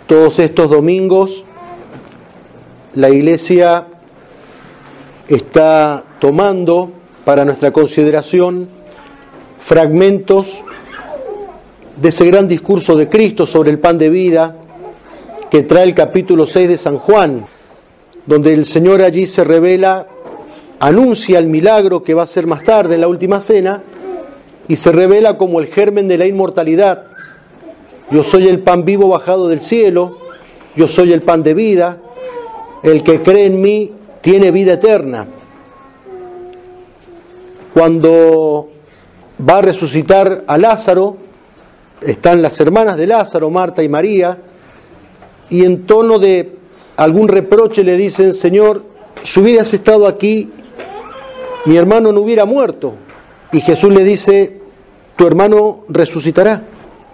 Todos estos domingos la Iglesia está tomando para nuestra consideración fragmentos de ese gran discurso de Cristo sobre el pan de vida que trae el capítulo 6 de San Juan, donde el Señor allí se revela, anuncia el milagro que va a ser más tarde en la última cena y se revela como el germen de la inmortalidad. Yo soy el pan vivo bajado del cielo, yo soy el pan de vida, el que cree en mí tiene vida eterna. Cuando va a resucitar a Lázaro, están las hermanas de Lázaro, Marta y María, y en tono de algún reproche le dicen: Señor, si hubieras estado aquí, mi hermano no hubiera muerto. Y Jesús le dice: tu hermano resucitará.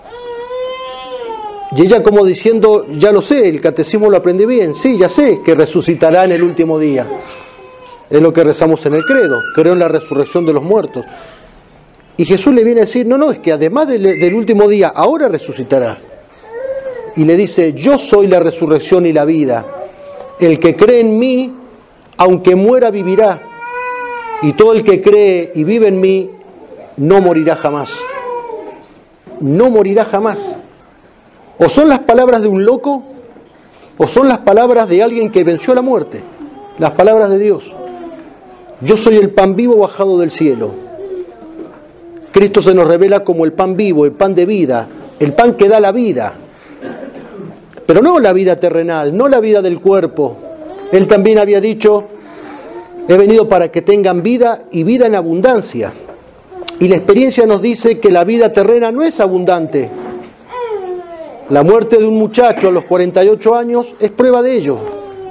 Y ella como diciendo: ya lo sé, el catecismo lo aprendí bien, sí, ya sé que resucitará en el último día. Es lo que rezamos en el credo, creo en la resurrección de los muertos. Y Jesús le viene a decir: no, es que además del último día, ahora resucitará. Y le dice: yo soy la resurrección y la vida. El que cree en mí, aunque muera, vivirá. Y todo el que cree y vive en mí, no morirá jamás. No morirá jamás. O son las palabras de un loco, o son las palabras de alguien que venció la muerte. Las palabras de Dios. Yo soy el pan vivo bajado del cielo. Cristo se nos revela como el pan vivo, el pan de vida, el pan que da la vida. Pero no la vida terrenal, no la vida del cuerpo. Él también había dicho: he venido para que tengan vida y vida en abundancia. Y la experiencia nos dice que la vida terrena no es abundante. La muerte de un muchacho a los 48 años es prueba de ello.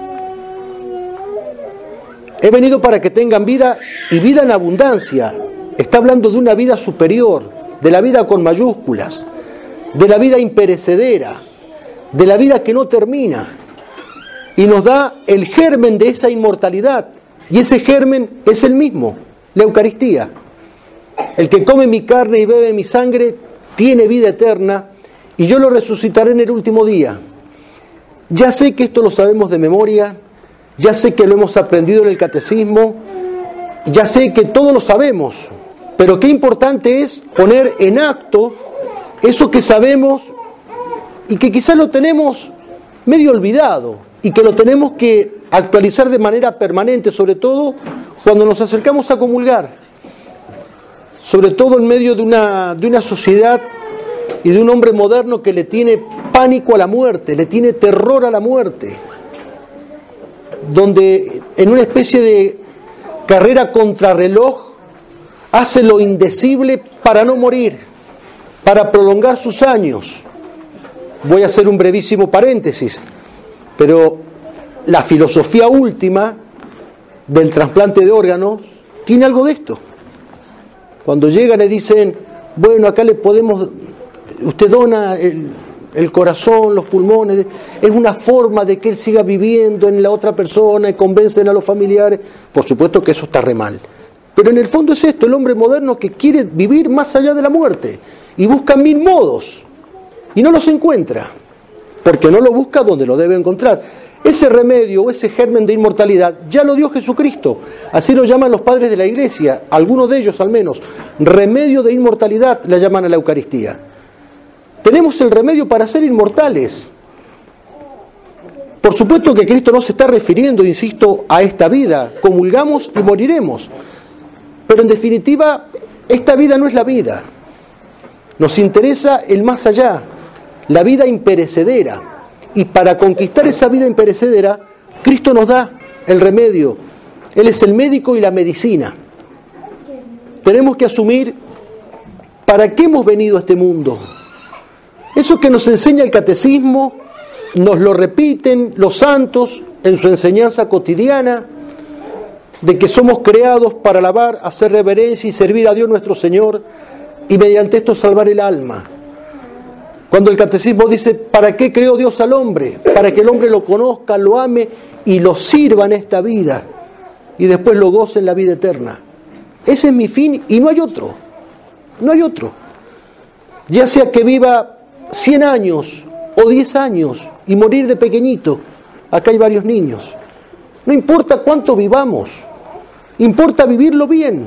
He venido para que tengan vida y vida en abundancia. Está hablando de una vida superior, de la vida con mayúsculas, de la vida imperecedera, de la vida que no termina. Y nos da el germen de esa inmortalidad. Y ese germen es el mismo, la Eucaristía. El que come mi carne y bebe mi sangre tiene vida eterna, y yo lo resucitaré en el último día. Ya sé que esto lo sabemos de memoria, ya sé que lo hemos aprendido en el catecismo, ya sé que todo lo sabemos, pero qué importante es poner en acto eso que sabemos y que quizás lo tenemos medio olvidado y que lo tenemos que actualizar de manera permanente, sobre todo cuando nos acercamos a comulgar, sobre todo en medio de una sociedad y de un hombre moderno que le tiene pánico a la muerte, le tiene terror a la muerte, donde en una especie de carrera contrarreloj hace lo indecible para no morir, para prolongar sus años. Voy a hacer un brevísimo paréntesis, pero la filosofía última del trasplante de órganos tiene algo de esto. Cuando llegan le dicen: bueno, acá le podemos... Usted dona el corazón, los pulmones, es una forma de que él siga viviendo en la otra persona y convencen a los familiares. Por supuesto que eso está re mal. Pero en el fondo es esto, el hombre moderno que quiere vivir más allá de la muerte y busca 1000 modos y no los encuentra, porque no lo busca donde lo debe encontrar. Ese remedio o ese germen de inmortalidad ya lo dio Jesucristo, así lo llaman los padres de la Iglesia, algunos de ellos al menos, remedio de inmortalidad la llaman a la Eucaristía. Tenemos el remedio para ser inmortales. Por supuesto que Cristo no se está refiriendo, insisto, a esta vida. Comulgamos y moriremos. Pero en definitiva, esta vida no es la vida. Nos interesa el más allá, la vida imperecedera. Y para conquistar esa vida imperecedera, Cristo nos da el remedio. Él es el médico y la medicina. Tenemos que asumir para qué hemos venido a este mundo. Eso que nos enseña el catecismo, nos lo repiten los santos en su enseñanza cotidiana, de que somos creados para alabar, hacer reverencia y servir a Dios nuestro Señor, y mediante esto salvar el alma. Cuando el catecismo dice: ¿para qué creó Dios al hombre? Para que el hombre lo conozca, lo ame y lo sirva en esta vida, y después lo goce en la vida eterna. Ese es mi fin y no hay otro. No hay otro. Ya sea que viva 100 años o 10 años y morir de pequeñito. Acá hay varios niños. No importa cuánto vivamos, importa vivirlo bien.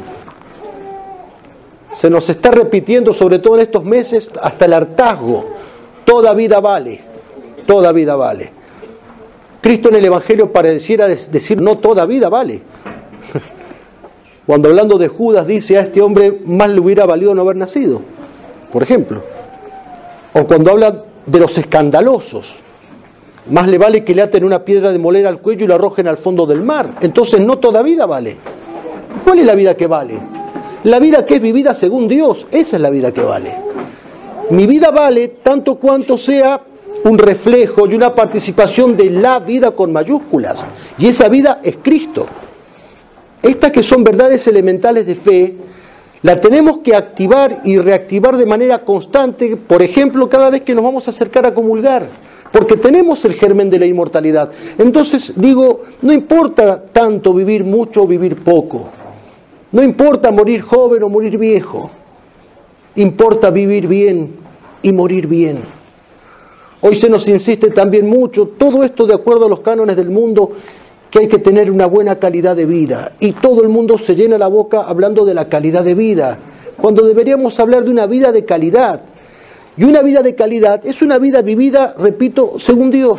Se nos está repitiendo, sobre todo en estos meses, hasta el hartazgo. Toda vida vale, toda vida vale. Cristo en el Evangelio pareciera decir no toda vida vale. Cuando hablando de Judas dice a este hombre más le hubiera valido no haber nacido, por ejemplo. O cuando habla de los escandalosos, más le vale que le aten una piedra de moler al cuello y la arrojen al fondo del mar. Entonces no toda vida vale. ¿Cuál es la vida que vale? La vida que es vivida según Dios, esa es la vida que vale. Mi vida vale tanto cuanto sea un reflejo y una participación de la vida con mayúsculas. Y esa vida es Cristo. Estas que son verdades elementales de fe, la tenemos que activar y reactivar de manera constante, por ejemplo, cada vez que nos vamos a acercar a comulgar, porque tenemos el germen de la inmortalidad. Entonces digo, no importa tanto vivir mucho o vivir poco, no importa morir joven o morir viejo, importa vivir bien y morir bien. Hoy se nos insiste también mucho, todo esto de acuerdo a los cánones del mundo, que hay que tener una buena calidad de vida. Y todo el mundo se llena la boca hablando de la calidad de vida, cuando deberíamos hablar de una vida de calidad. Y una vida de calidad es una vida vivida, repito, según Dios.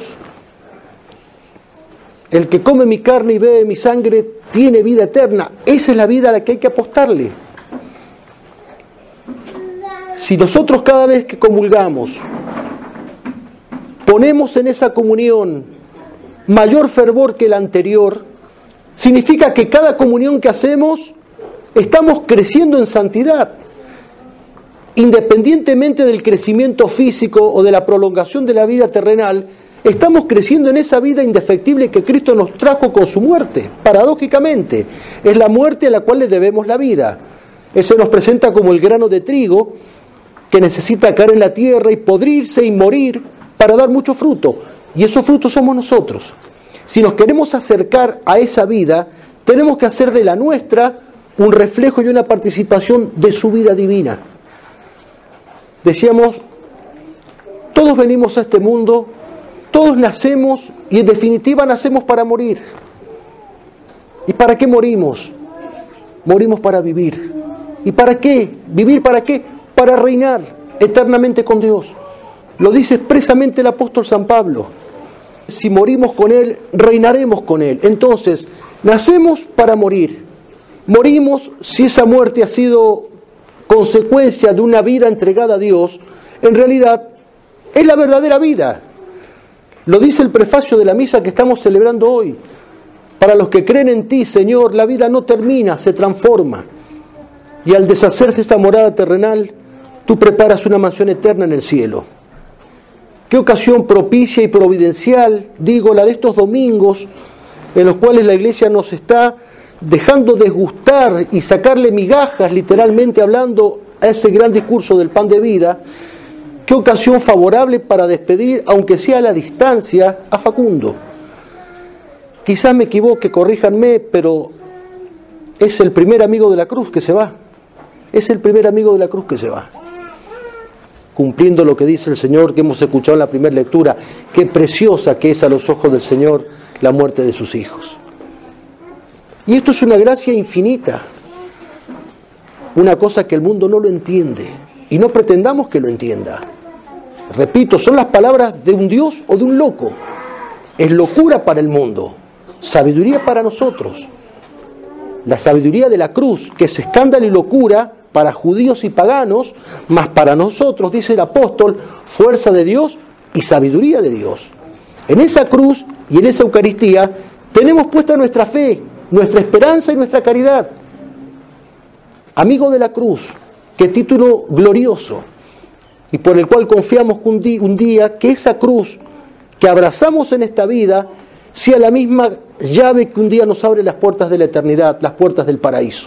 El que come mi carne y bebe mi sangre tiene vida eterna. Esa es la vida a la que hay que apostarle. Si nosotros cada vez que comulgamos ponemos en esa comunión mayor fervor que la anterior, significa que cada comunión que hacemos estamos creciendo en santidad. Independientemente del crecimiento físico o de la prolongación de la vida terrenal, estamos creciendo en esa vida indefectible que Cristo nos trajo con su muerte. Paradójicamente, es la muerte a la cual le debemos la vida. Él se nos presenta como el grano de trigo que necesita caer en la tierra y podrirse y morir para dar mucho fruto. Y esos frutos somos nosotros. Si nos queremos acercar a esa vida, tenemos que hacer de la nuestra un reflejo y una participación de su vida divina. Decíamos, todos venimos a este mundo, todos nacemos y en definitiva nacemos para morir. ¿Y para qué morimos? Morimos para vivir. ¿Y para qué? ¿Vivir para qué? Para reinar eternamente con Dios. Lo dice expresamente el apóstol San Pablo. Si morimos con Él, reinaremos con Él. Entonces, nacemos para morir. Morimos si esa muerte ha sido consecuencia de una vida entregada a Dios. En realidad, es la verdadera vida. Lo dice el prefacio de la misa que estamos celebrando hoy. Para los que creen en ti, Señor, la vida no termina, se transforma. Y al deshacerse esta morada terrenal, tú preparas una mansión eterna en el cielo. Qué ocasión propicia y providencial, digo, la de estos domingos, en los cuales la Iglesia nos está dejando desgustar y sacarle migajas, literalmente hablando, a ese gran discurso del pan de vida. Qué ocasión favorable para despedir, aunque sea a la distancia, a Facundo. Quizás me equivoque, corríjanme, pero es el primer amigo de la cruz que se va. Es el primer amigo de la cruz que se va. Cumpliendo lo que dice el Señor que hemos escuchado en la primera lectura, qué preciosa que es a los ojos del Señor la muerte de sus hijos. Y esto es una gracia infinita, una cosa que el mundo no lo entiende y no pretendamos que lo entienda. Repito, son las palabras de un Dios o de un loco. Es locura para el mundo, sabiduría para nosotros. La sabiduría de la cruz, que es escándalo y locura para judíos y paganos, mas para nosotros, dice el apóstol, fuerza de Dios y sabiduría de Dios. En esa cruz y en esa Eucaristía tenemos puesta nuestra fe, nuestra esperanza y nuestra caridad. Amigo de la cruz, qué título glorioso, y por el cual confiamos que un día que esa cruz que abrazamos en esta vida sea la misma llave que un día nos abre las puertas de la eternidad, las puertas del paraíso.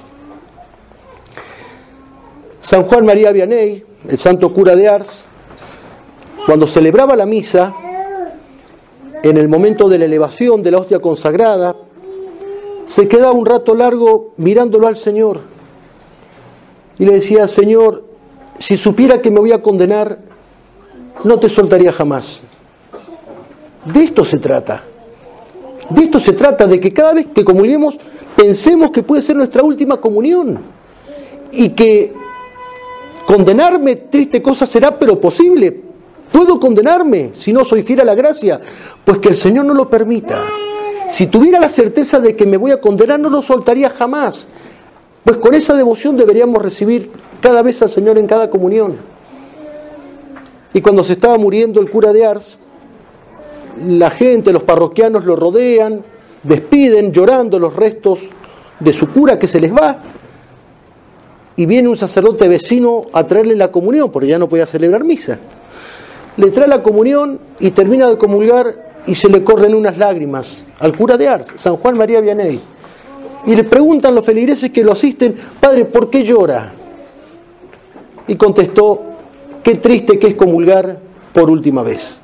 San Juan María Vianney, el santo cura de Ars, cuando celebraba la misa, en el momento de la elevación de la hostia consagrada, se quedaba un rato largo mirándolo al Señor y le decía: Señor, si supiera que me voy a condenar, no te soltaría jamás. De esto se trata. De esto se trata, de que cada vez que comulguemos pensemos que puede ser nuestra última comunión y que condenarme, triste cosa será, pero posible. ¿Puedo condenarme si no soy fiel a la gracia? Pues que el Señor no lo permita. Si tuviera la certeza de que me voy a condenar, no lo soltaría jamás. Pues con esa devoción deberíamos recibir cada vez al Señor en cada comunión. Y cuando se estaba muriendo el cura de Ars, la gente, los parroquianos lo rodean, despiden llorando los restos de su cura que se les va, y viene un sacerdote vecino a traerle la comunión, porque ya no podía celebrar misa. Le trae la comunión y termina de comulgar y se le corren unas lágrimas al cura de Ars, San Juan María Vianney. Y le preguntan los feligreses que lo asisten: Padre, ¿por qué llora? Y contestó: qué triste que es comulgar por última vez.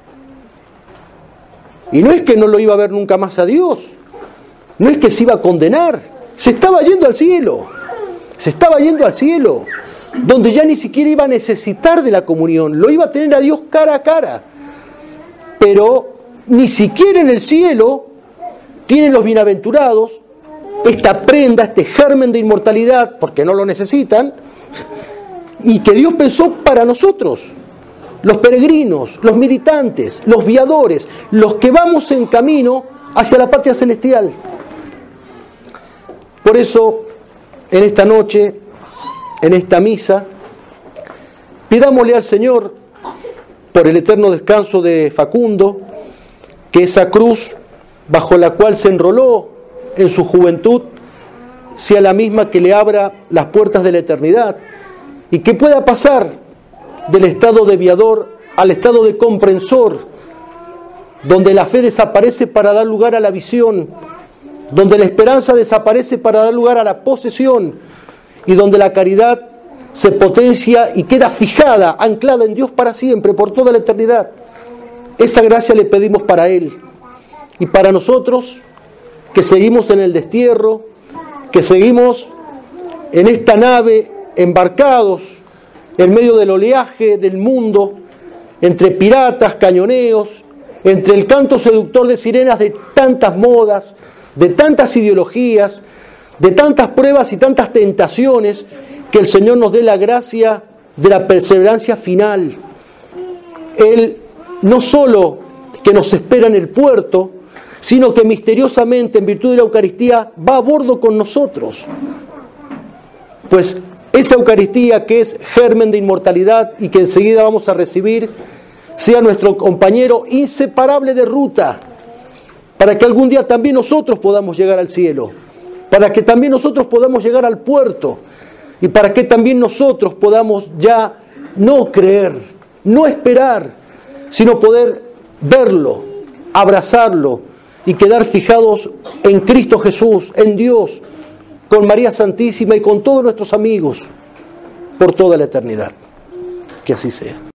Y no es que no lo iba a ver nunca más a Dios, no es que se iba a condenar, se estaba yendo al cielo, donde ya ni siquiera iba a necesitar de la comunión, lo iba a tener a Dios cara a cara. Pero ni siquiera en el cielo tienen los bienaventurados esta prenda, este germen de inmortalidad, porque no lo necesitan, y que Dios pensó para nosotros, los peregrinos, los militantes, los viadores, los que vamos en camino hacia la patria celestial. Por eso, en esta noche, en esta misa, pidámosle al Señor, por el eterno descanso de Facundo, que esa cruz bajo la cual se enroló en su juventud sea la misma que le abra las puertas de la eternidad, y que pueda pasar del estado de viador al estado de comprensor, donde la fe desaparece para dar lugar a la visión, donde la esperanza desaparece para dar lugar a la posesión, y donde la caridad se potencia y queda fijada, anclada en Dios para siempre, por toda la eternidad. Esa gracia le pedimos para Él. Y para nosotros, que seguimos en el destierro, que seguimos en esta nave embarcados en medio del oleaje del mundo, entre piratas, cañoneos, entre el canto seductor de sirenas de tantas modas, de tantas ideologías, de tantas pruebas y tantas tentaciones, que el Señor nos dé la gracia de la perseverancia final. Él no solo que nos espera en el puerto, sino que misteriosamente, en virtud de la Eucaristía, va a bordo con nosotros. Pues esa Eucaristía, que es germen de inmortalidad y que enseguida vamos a recibir, sea nuestro compañero inseparable de ruta, para que algún día también nosotros podamos llegar al cielo, para que también nosotros podamos llegar al puerto, y para que también nosotros podamos ya no creer, no esperar, sino poder verlo, abrazarlo y quedar fijados en Cristo Jesús, en Dios, con María Santísima y con todos nuestros amigos por toda la eternidad. Que así sea.